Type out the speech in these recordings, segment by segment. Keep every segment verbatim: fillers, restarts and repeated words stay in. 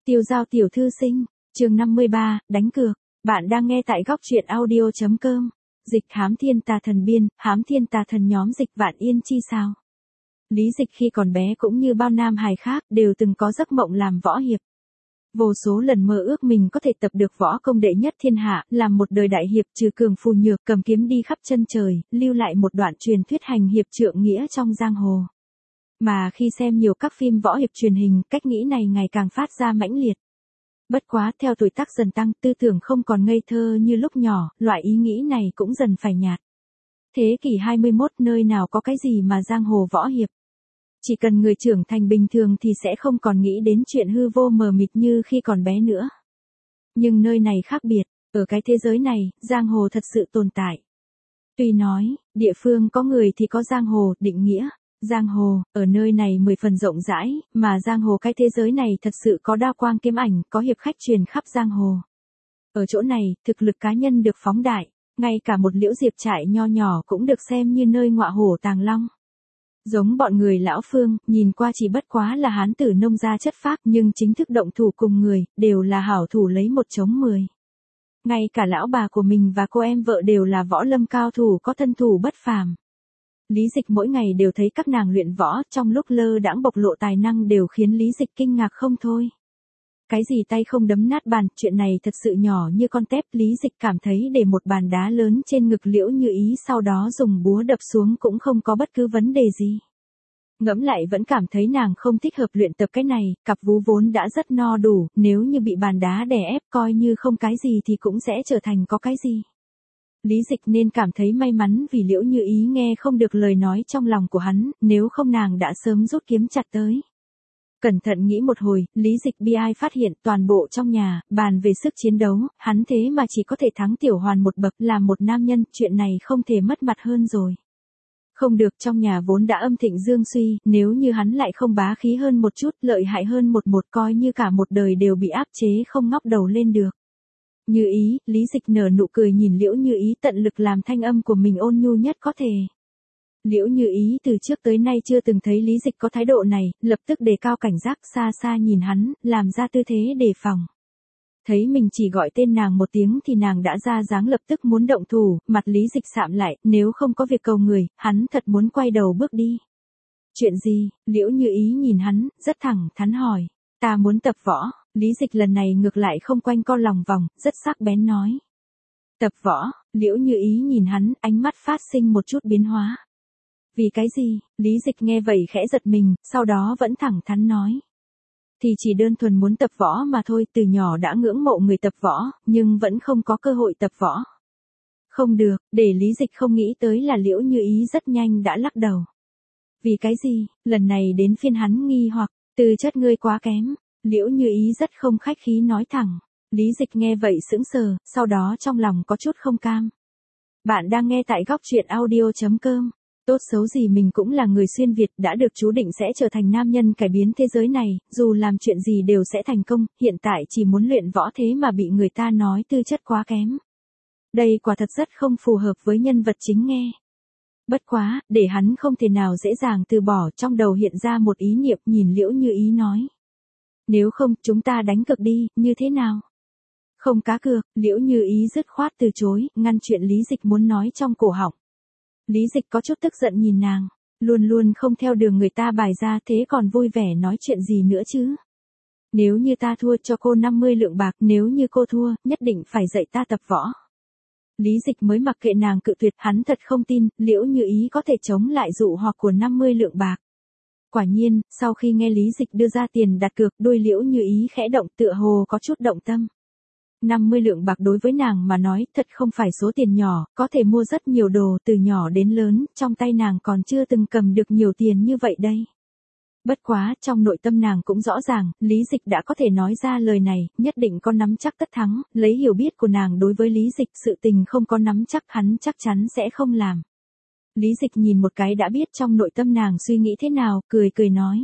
Tiêu giao tiểu thư sinh, chương năm mươi ba, đánh cược. Bạn đang nghe tại góc truyện audio chấm com. Dịch hám thiên tà thần biên, hám thiên tà thần nhóm dịch vạn yên chi sao. Lý Dịch khi còn bé cũng như bao nam hài khác đều từng có giấc mộng làm võ hiệp. Vô số lần mơ ước mình có thể tập được võ công đệ nhất thiên hạ, làm một đời đại hiệp trừ cường phù nhược, cầm kiếm đi khắp chân trời, lưu lại một đoạn truyền thuyết hành hiệp trượng nghĩa trong giang hồ. Mà khi xem nhiều các phim võ hiệp truyền hình, cách nghĩ này ngày càng phát ra mãnh liệt. Bất quá, theo tuổi tác dần tăng, tư tưởng không còn ngây thơ như lúc nhỏ, loại ý nghĩ này cũng dần phải nhạt. Thế kỷ hai mươi mốt nơi nào có cái gì mà giang hồ võ hiệp. Chỉ cần người trưởng thành bình thường thì sẽ không còn nghĩ đến chuyện hư vô mờ mịt như khi còn bé nữa. Nhưng nơi này khác biệt, ở cái thế giới này, giang hồ thật sự tồn tại. Tuy nói, địa phương có người thì có giang hồ, định nghĩa. Giang hồ, ở nơi này mười phần rộng rãi, mà giang hồ cái thế giới này thật sự có đao quang kiếm ảnh, có hiệp khách truyền khắp giang hồ. Ở chỗ này, thực lực cá nhân được phóng đại, ngay cả một liễu diệp trại nho nhỏ cũng được xem như nơi ngọa hổ tàng long. Giống bọn người lão Phương, nhìn qua chỉ bất quá là hán tử nông gia chất phác, nhưng chính thức động thủ cùng người, đều là hảo thủ lấy một chống mười. Ngay cả lão bà của mình và cô em vợ đều là võ lâm cao thủ có thân thủ bất phàm. Lý Dịch mỗi ngày đều thấy các nàng luyện võ, trong lúc lơ đãng bộc lộ tài năng đều khiến Lý Dịch kinh ngạc không thôi. Cái gì tay không đấm nát bàn, chuyện này thật sự nhỏ như con tép, Lý Dịch cảm thấy để một bàn đá lớn trên ngực Liễu Như Ý sau đó dùng búa đập xuống cũng không có bất cứ vấn đề gì. Ngẫm lại vẫn cảm thấy nàng không thích hợp luyện tập cái này, cặp vú vốn đã rất no đủ, nếu như bị bàn đá đè ép coi như không cái gì thì cũng sẽ trở thành có cái gì. Lý Dịch nên cảm thấy may mắn vì Liễu Như Ý nghe không được lời nói trong lòng của hắn, nếu không nàng đã sớm rút kiếm chặt tới. Cẩn thận nghĩ một hồi, Lý Dịch bi ai phát hiện toàn bộ trong nhà, bàn về sức chiến đấu, hắn thế mà chỉ có thể thắng Tiểu Hoàn một bậc, làm một nam nhân, chuyện này không thể mất mặt hơn rồi. Không được, trong nhà vốn đã âm thịnh dương suy, nếu như hắn lại không bá khí hơn một chút, lợi hại hơn một một coi như cả một đời đều bị áp chế không ngóc đầu lên được. Như Ý, Lý Dịch nở nụ cười nhìn Liễu Như Ý tận lực làm thanh âm của mình ôn nhu nhất có thể. Liễu Như Ý từ trước tới nay chưa từng thấy Lý Dịch có thái độ này, lập tức đề cao cảnh giác xa xa nhìn hắn, làm ra tư thế đề phòng. Thấy mình chỉ gọi tên nàng một tiếng thì nàng đã ra dáng lập tức muốn động thủ, mặt Lý Dịch sạm lại, nếu không có việc cầu người, hắn thật muốn quay đầu bước đi. Chuyện gì? Liễu Như Ý nhìn hắn, rất thẳng thắn hỏi. Ta muốn tập võ. Lý Dịch lần này ngược lại không quanh co lòng vòng, rất sắc bén nói. Tập võ, Liễu Như Ý nhìn hắn, ánh mắt phát sinh một chút biến hóa. Vì cái gì? Lý Dịch nghe vậy khẽ giật mình, sau đó vẫn thẳng thắn nói. Thì chỉ đơn thuần muốn tập võ mà thôi, từ nhỏ đã ngưỡng mộ người tập võ, nhưng vẫn không có cơ hội tập võ. Không được, để Lý Dịch không nghĩ tới là Liễu Như Ý rất nhanh đã lắc đầu. Vì cái gì? Lần này đến phiên hắn nghi hoặc, tư chất ngươi quá kém. Liễu Như Ý rất không khách khí nói thẳng. Lý Dịch nghe vậy sững sờ, sau đó trong lòng có chút không cam. Bạn đang nghe tại góc truyện audio chấm com. Tốt xấu gì mình cũng là người xuyên Việt, đã được chú định sẽ trở thành nam nhân cải biến thế giới này, dù làm chuyện gì đều sẽ thành công, hiện tại chỉ muốn luyện võ thế mà bị người ta nói tư chất quá kém. Đây quả thật rất không phù hợp với nhân vật chính nghe. Bất quá, để hắn không thể nào dễ dàng từ bỏ, trong đầu hiện ra một ý niệm, nhìn Liễu Như Ý nói. Nếu không, chúng ta đánh cược đi, như thế nào? Không cá cược, Liễu Như Ý dứt khoát từ chối, ngăn chuyện Lý Dịch muốn nói trong cổ họng. Lý Dịch có chút tức giận nhìn nàng, luôn luôn không theo đường người ta bài ra thế còn vui vẻ nói chuyện gì nữa chứ? Nếu như ta thua cho cô năm mươi lượng bạc, nếu như cô thua, nhất định phải dạy ta tập võ. Lý Dịch mới mặc kệ nàng cự tuyệt, hắn thật không tin, Liễu Như Ý có thể chống lại dụ hoặc của năm mươi lượng bạc. Quả nhiên, sau khi nghe Lý Dịch đưa ra tiền đặt cược, đôi Liễu Như Ý khẽ động tựa hồ có chút động tâm. năm mươi lượng bạc đối với nàng mà nói thật không phải số tiền nhỏ, có thể mua rất nhiều đồ từ nhỏ đến lớn, trong tay nàng còn chưa từng cầm được nhiều tiền như vậy đây. Bất quá, trong nội tâm nàng cũng rõ ràng, Lý Dịch đã có thể nói ra lời này, nhất định có nắm chắc tất thắng, lấy hiểu biết của nàng đối với Lý Dịch sự tình không có nắm chắc hắn chắc chắn sẽ không làm. Lý Dịch nhìn một cái đã biết trong nội tâm nàng suy nghĩ thế nào, cười cười nói.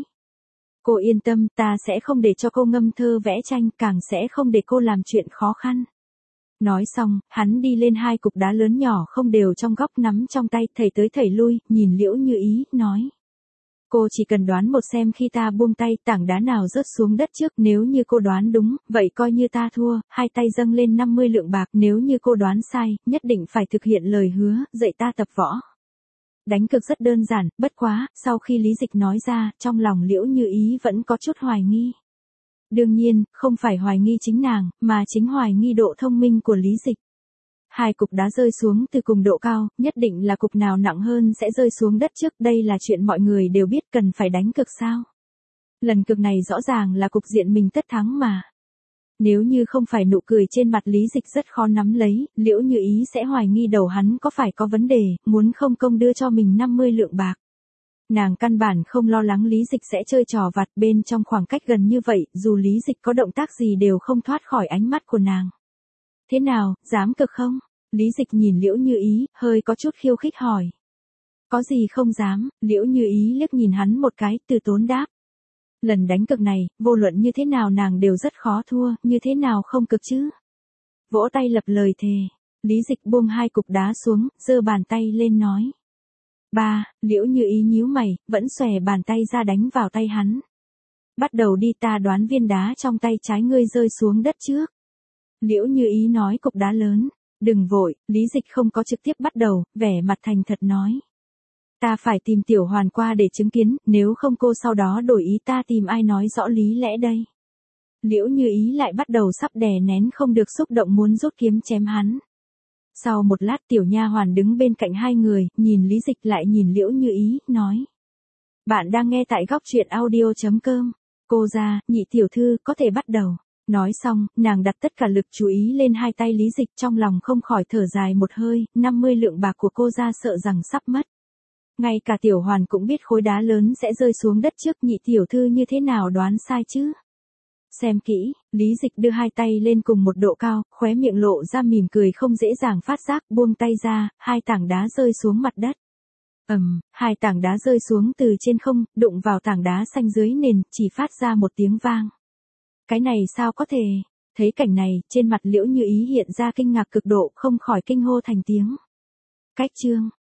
Cô yên tâm, ta sẽ không để cho cô ngâm thơ vẽ tranh, càng sẽ không để cô làm chuyện khó khăn. Nói xong, hắn đi lên hai cục đá lớn nhỏ không đều trong góc nắm trong tay, thảy tới thảy lui, nhìn Liễu Như Ý, nói. Cô chỉ cần đoán một xem khi ta buông tay tảng đá nào rớt xuống đất trước, nếu như cô đoán đúng, vậy coi như ta thua, hai tay dâng lên năm mươi lượng bạc, nếu như cô đoán sai, nhất định phải thực hiện lời hứa, dạy ta tập võ. Đánh cược rất đơn giản, bất quá, sau khi Lý Dịch nói ra, trong lòng Liễu Như Ý vẫn có chút hoài nghi. Đương nhiên, không phải hoài nghi chính nàng, mà chính hoài nghi độ thông minh của Lý Dịch. Hai cục đá rơi xuống từ cùng độ cao, nhất định là cục nào nặng hơn sẽ rơi xuống đất trước, đây là chuyện mọi người đều biết, cần phải đánh cược sao. Lần cược này rõ ràng là cục diện mình tất thắng mà. Nếu như không phải nụ cười trên mặt Lý Dịch rất khó nắm lấy, Liễu Như Ý sẽ hoài nghi đầu hắn có phải có vấn đề, muốn không công đưa cho mình năm mươi lượng bạc. Nàng căn bản không lo lắng Lý Dịch sẽ chơi trò vặt, bên trong khoảng cách gần như vậy, dù Lý Dịch có động tác gì đều không thoát khỏi ánh mắt của nàng. Thế nào, dám cực không? Lý Dịch nhìn Liễu Như Ý, hơi có chút khiêu khích hỏi. Có gì không dám, Liễu Như Ý liếc nhìn hắn một cái, từ tốn đáp. Lần đánh cực này, vô luận như thế nào nàng đều rất khó thua, như thế nào không cực chứ? Vỗ tay lập lời thề. Lý Dịch buông hai cục đá xuống, giơ bàn tay lên nói. Ba, Liễu Như Ý nhíu mày, vẫn xòe bàn tay ra đánh vào tay hắn. Bắt đầu đi, ta đoán viên đá trong tay trái ngươi rơi xuống đất trước. Liễu Như Ý nói cục đá lớn. Đừng vội, Lý Dịch không có trực tiếp bắt đầu, vẻ mặt thành thật nói. Ta phải tìm Tiểu Hoàn qua để chứng kiến, nếu không cô sau đó đổi ý ta tìm ai nói rõ lý lẽ đây. Liễu Như Ý lại bắt đầu sắp đè nén không được xúc động muốn rút kiếm chém hắn. Sau một lát Tiểu Nha Hoàn đứng bên cạnh hai người, nhìn Lý Dịch lại nhìn Liễu Như Ý, nói. Bạn đang nghe tại góc truyện audio chấm com. Cô ra, nhị tiểu thư, có thể bắt đầu. Nói xong, nàng đặt tất cả lực chú ý lên hai tay Lý Dịch, trong lòng không khỏi thở dài một hơi, năm mươi lượng bạc của cô ra sợ rằng sắp mất. Ngay cả Tiểu Hoàn cũng biết khối đá lớn sẽ rơi xuống đất trước, nhị tiểu thư như thế nào đoán sai chứ? Xem kỹ, Lý Dịch đưa hai tay lên cùng một độ cao, khóe miệng lộ ra mỉm cười không dễ dàng phát giác, buông tay ra, hai tảng đá rơi xuống mặt đất. Ầm, um, hai tảng đá rơi xuống từ trên không, đụng vào tảng đá xanh dưới nền, chỉ phát ra một tiếng vang. Cái này sao có thể? Thấy cảnh này, trên mặt Liễu Như Ý hiện ra kinh ngạc cực độ, không khỏi kinh hô thành tiếng. Cách chương